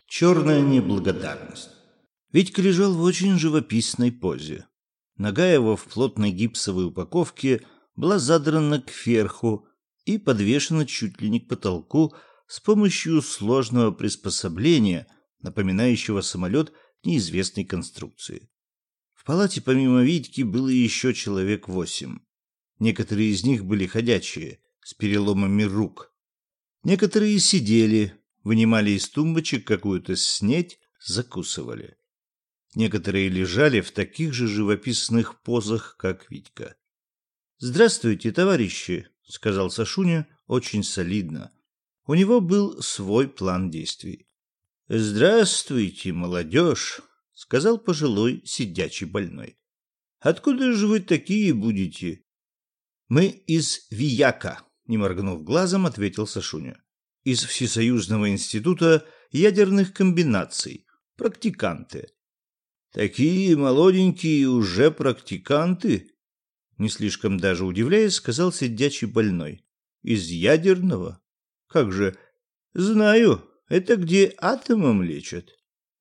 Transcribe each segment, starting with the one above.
Черная неблагодарность. Витька лежал в очень живописной позе. Нога его в плотной гипсовой упаковке была задрана кверху и подвешена чуть ли не к потолку с помощью сложного приспособления, напоминающего самолет неизвестной конструкции. В палате помимо Витьки было еще человек 8. Некоторые из них были ходячие, с переломами рук. Некоторые сидели, вынимали из тумбочек какую-то снеть, закусывали. Некоторые лежали в таких же живописных позах, как Витька. «Здравствуйте, товарищи», — сказал Сашуня очень солидно. У него был свой план действий. «Здравствуйте, молодежь», — сказал пожилой сидячий больной. «Откуда же вы такие будете?» «Мы из Вияка», — не моргнув глазом, ответил Сашуня. «Из Всесоюзного института ядерных комбинаций. Практиканты». «Такие молоденькие уже практиканты?» Не слишком даже удивляясь, сказал сидячий больной. «Из ядерного? Как же? Знаю, это где атомом лечат.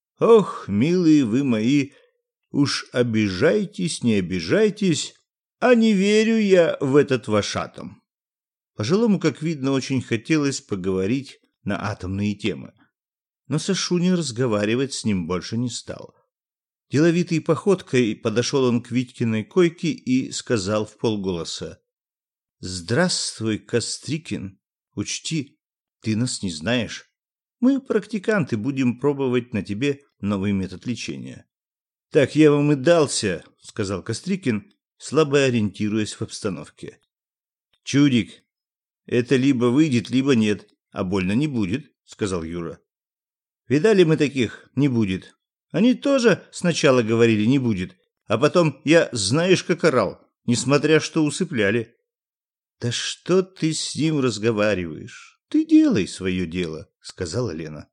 Ох, милые вы мои, уж обижайтесь, не обижайтесь, а не верю я в этот ваш атом». Пожилому, как видно, очень хотелось поговорить на атомные темы. Но Сашуня разговаривать с ним больше не стал. Деловитой походкой подошел он к Витькиной койке и сказал вполголоса: «Здравствуй, Кострикин. Учти, ты нас не знаешь. Мы, практиканты, будем пробовать на тебе новый метод лечения». «Так я вам и дался», — сказал Кострикин, слабо ориентируясь в обстановке. «Чудик, это либо выйдет, либо нет, а больно не будет», — сказал Юра. «Видали мы таких? Не будет. Они тоже сначала говорили «не будет», а потом я знаешь как орал, несмотря что усыпляли». «Да что ты с ним разговариваешь? Ты делай свое дело», — сказала Лена.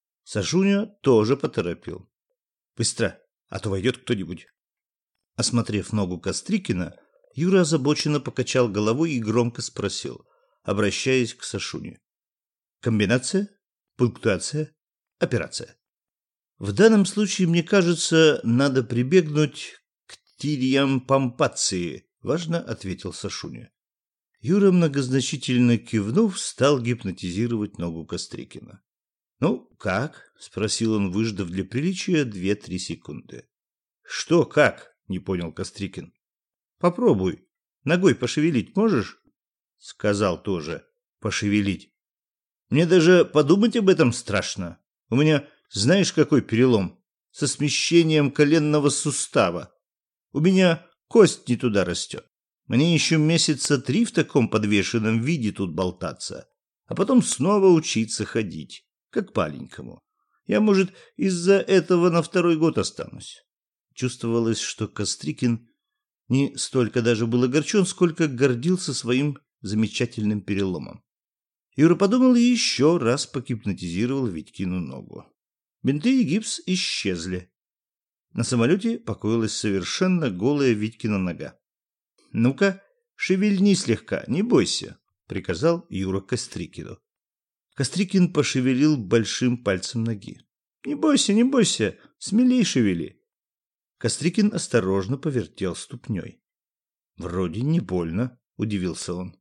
Сашуня тоже поторопил. «Быстро, а то войдет кто-нибудь». Осмотрев ногу Кострикина, Юра озабоченно покачал головой и громко спросил, обращаясь к Сашуне: «Комбинация? Пунктуация? Операция?» «В данном случае, мне кажется, надо прибегнуть к тиреомпомпации», — важно ответил Сашуня. Юра, многозначительно кивнув, стал гипнотизировать ногу Кострикина. «Ну, как?» — спросил он, выждав для приличия 2-3 секунды. «Что как?» — не понял Кострикин. «Попробуй. Ногой пошевелить можешь?» — сказал тоже. «Пошевелить. Мне даже подумать об этом страшно. У меня, знаешь, какой перелом? Со смещением коленного сустава. У меня кость не туда растет. Мне еще месяца 3 в таком подвешенном виде тут болтаться, а потом снова учиться ходить, как маленькому. Я, может, из-за этого на 2-й год останусь». Чувствовалось, что Кострикин не столько даже был огорчен, сколько гордился своим замечательным переломом. Юра подумал и еще раз погипнотизировал Витькину ногу. Бинты и гипс исчезли. На самолете покоилась совершенно голая Витькина нога. «Ну-ка, шевельни слегка, не бойся», — приказал Юра Кострикину. Кострикин пошевелил большим пальцем ноги. «Не бойся, не бойся, смелей шевели». Кострикин осторожно повертел ступней. «Вроде не больно», — удивился он.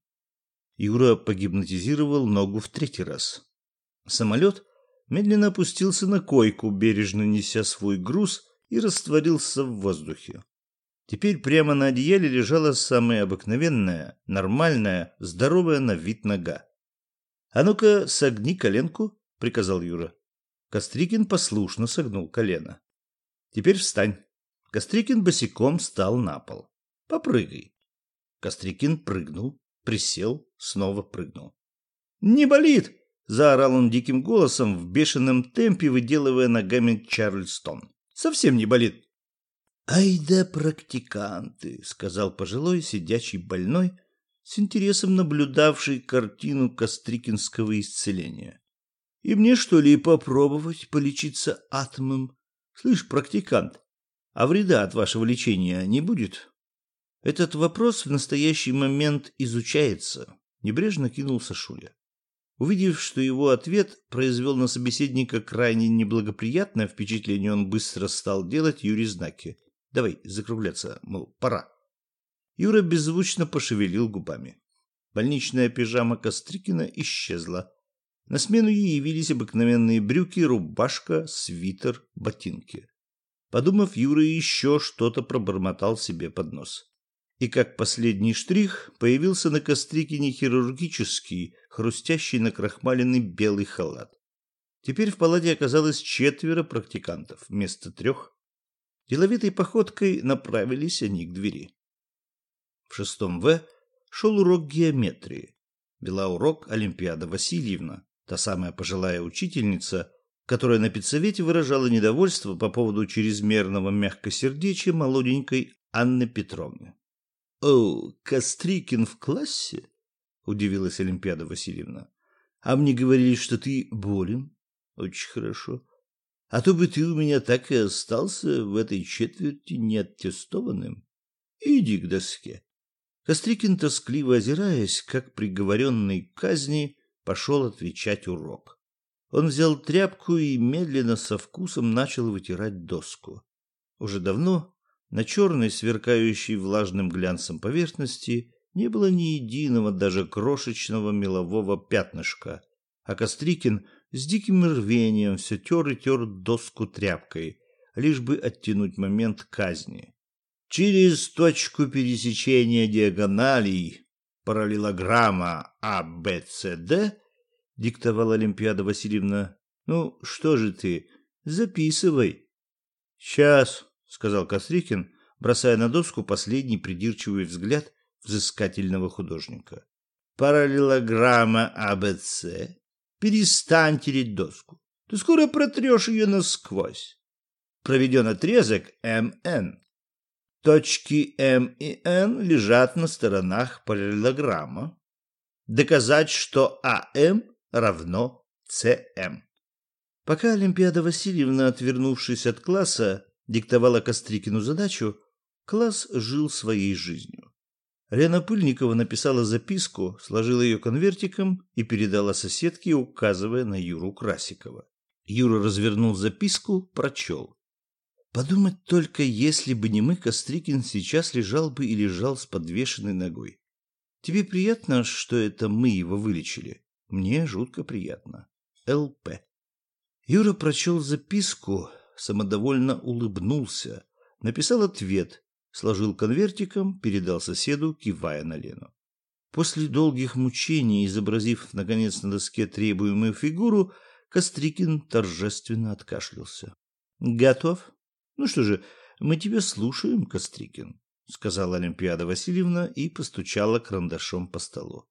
Юра погипнотизировал ногу в 3-й раз. Самолет медленно опустился на койку, бережно неся свой груз, и растворился в воздухе. Теперь прямо на одеяле лежала самая обыкновенная, нормальная, здоровая на вид нога. «А ну-ка, согни коленку», — приказал Юра. Кострикин послушно согнул колено. «Теперь встань». Кострикин босиком встал на пол. «Попрыгай». Кострикин прыгнул, присел, снова прыгнул. «Не болит!» — заорал он диким голосом, в бешеном темпе выделывая ногами Чарльстон. «Совсем не болит!» «Ай да практиканты!» — сказал пожилой сидячий больной, с интересом наблюдавший картину кострикинского исцеления. «И мне, что ли, попробовать полечиться атомом? Слышь, практикант, а вреда от вашего лечения не будет?» «Этот вопрос в настоящий момент изучается», — небрежно кинул Сашуля. Увидев, что его ответ произвел на собеседника крайне неблагоприятное впечатление, он быстро стал делать Юре знаки. «Давай закругляться, мол, пора». Юра беззвучно пошевелил губами. Больничная пижама Кострикина исчезла. На смену ей явились обыкновенные брюки, рубашка, свитер, ботинки. Подумав, Юра еще что-то пробормотал себе под нос. И как последний штрих появился на Кострикине хирургический, хрустящий накрахмаленный белый халат. Теперь в палате оказалось 4 практикантов вместо 3. Деловитой походкой направились они к двери. В 6 В шел урок геометрии. Вела урок Олимпиада Васильевна, та самая пожилая учительница, которая на педсовете выражала недовольство по поводу чрезмерного мягкосердечия молоденькой Анны Петровны. «О, Кострикин в классе?» — удивилась Олимпиада Васильевна. «А мне говорили, что ты болен. Очень хорошо. А то бы ты у меня так и остался в этой четверти неаттестованным. Иди к доске». Кострикин, тоскливо озираясь, как приговоренный к казни, пошел отвечать урок. Он взял тряпку и медленно со вкусом начал вытирать доску. Уже давно на черной, сверкающей влажным глянцем поверхности не было ни единого, даже крошечного мелового пятнышка, а Кострикин с диким рвением все тер и тер доску тряпкой, лишь бы оттянуть момент казни. Через точку пересечения диагоналей параллелограмма АБЦД, диктовала Олимпиада Васильевна. Ну, что же ты, записывай. Сейчас, сказал Кострикин, бросая на доску последний придирчивый взгляд взыскательного художника. Параллелограмма АБЦ. Перестань тереть доску. Ты скоро протрешь ее насквозь. Проведен отрезок МН. Точки М и Н лежат на сторонах параллелограмма. Доказать, что АМ равно СМ. Пока Олимпиада Васильевна, отвернувшись от класса, диктовала Кострикину задачу, класс жил своей жизнью. Лена Пыльникова написала записку, сложила ее конвертиком и передала соседке, указывая на Юру Красикова. Юра развернул записку, прочел. Подумать только, если бы не мы, Кострикин сейчас лежал бы и лежал с подвешенной ногой. Тебе приятно, что это мы его вылечили? Мне жутко приятно. ЛП. Юра прочел записку, самодовольно улыбнулся, написал ответ, сложил конвертиком, передал соседу, кивая на Лену. После долгих мучений, изобразив, наконец, на доске требуемую фигуру, Кострикин торжественно откашлялся. «Готов? Ну что же, мы тебя слушаем, Кострикин», — сказала Олимпиада Васильевна и постучала карандашом по столу.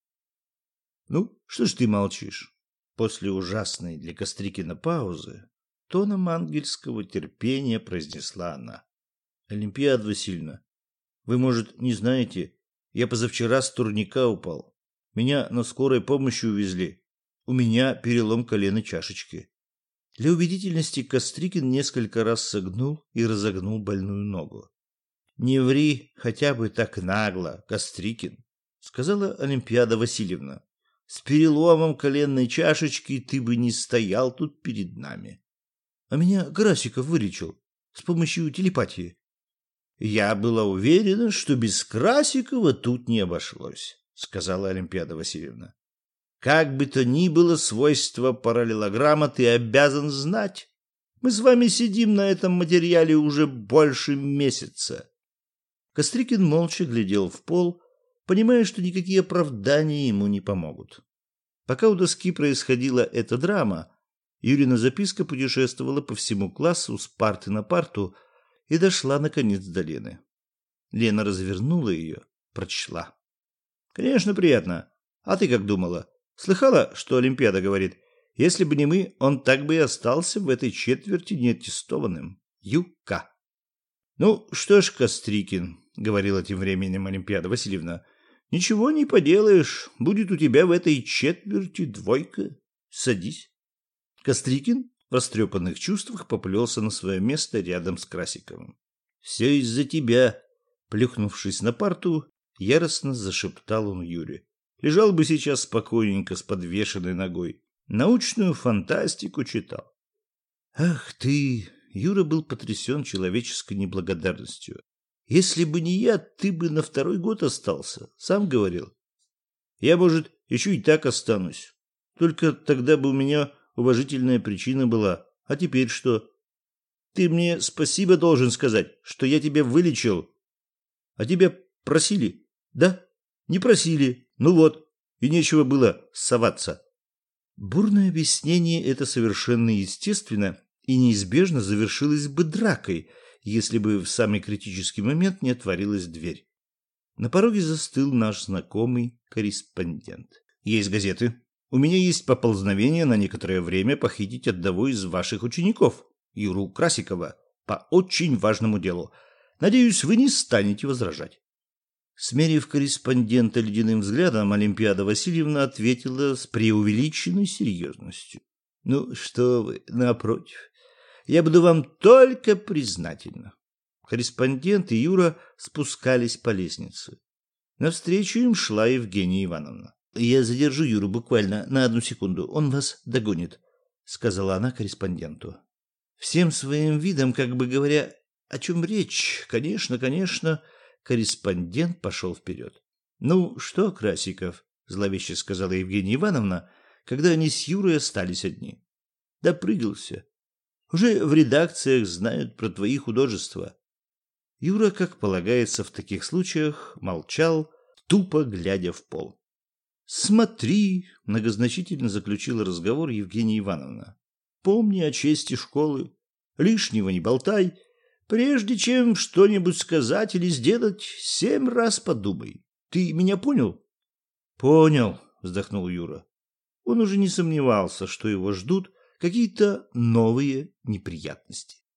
«Ну, что ж ты молчишь?» После ужасной для Кострикина паузы тоном ангельского терпения произнесла она. «Олимпиада Васильевна, вы, может, не знаете, я позавчера с турника упал. Меня на скорой помощи увезли. У меня перелом колена чашечки». Для убедительности Кострикин несколько раз согнул и разогнул больную ногу. «Не ври хотя бы так нагло, Кострикин», — сказала Олимпиада Васильевна. «С переломом коленной чашечки ты бы не стоял тут перед нами. А меня Красиков вылечил с помощью телепатии». «Я была уверена, что без Красикова тут не обошлось», — сказала Олимпиада Васильевна. «Как бы то ни было, свойства параллелограмма ты обязан знать. Мы с вами сидим на этом материале уже больше месяца». Кострикин молча глядел в пол, понимая, что никакие оправдания ему не помогут. Пока у доски происходила эта драма, Юрина записка путешествовала по всему классу с парты на парту и дошла, наконец, до Лены. Лена развернула ее, прочла. «Конечно, приятно. А ты как думала? Слыхала, что Олимпиада говорит? Если бы не мы, он так бы и остался в этой четверти неаттестованным. Юка». «Ну что ж, Кострикин», — говорила тем временем Олимпиада Васильевна, — «ничего не поделаешь, будет у тебя в этой четверти 2. Садись». Кострикин в растрепанных чувствах поплелся на свое место рядом с Красиковым. «Все из-за тебя», — плюхнувшись на парту, яростно зашептал он Юре. Лежал бы сейчас спокойненько с подвешенной ногой. Научную фантастику читал. Ах ты! Юра был потрясен человеческой неблагодарностью. Если бы не я, ты бы на 2-й год остался. Сам говорил. Я, может, еще и так останусь. Только тогда бы у меня уважительная причина была. А теперь что? Ты мне спасибо должен сказать, что я тебя вылечил. А тебя просили? Да? Не просили. Ну вот. И нечего было соваться. Бурное объяснение это совершенно естественно и неизбежно завершилось бы дракой, если бы в самый критический момент не отворилась дверь. На пороге застыл наш знакомый корреспондент. Есть газеты. У меня есть поползновение на некоторое время похитить одного из ваших учеников, Юру Красикова, по очень важному делу. Надеюсь, вы не станете возражать. Смерив корреспондента ледяным взглядом, Олимпиада Васильевна ответила с преувеличенной серьезностью. Ну, что вы, напротив. Я буду вам только признательна. Корреспондент и Юра спускались по лестнице. Навстречу им шла Евгения Ивановна. «Я задержу Юру буквально на 1 секунду. Он вас догонит», — сказала она корреспонденту. Всем своим видом, как бы говоря, о чем речь, конечно, корреспондент пошел вперед. «Ну что, Красиков?» — зловеще сказала Евгения Ивановна, когда они с Юрой остались одни. «Допрыгался. Уже в редакциях знают про твои художества». Юра, как полагается в таких случаях, молчал, тупо глядя в пол. «Смотри», — многозначительно заключила разговор Евгения Ивановна. «Помни о чести школы. Лишнего не болтай. Прежде чем что-нибудь сказать или сделать, 7 раз подумай. Ты меня понял?» «Понял», — вздохнул Юра. Он уже не сомневался, что его ждут какие-то новые неприятности.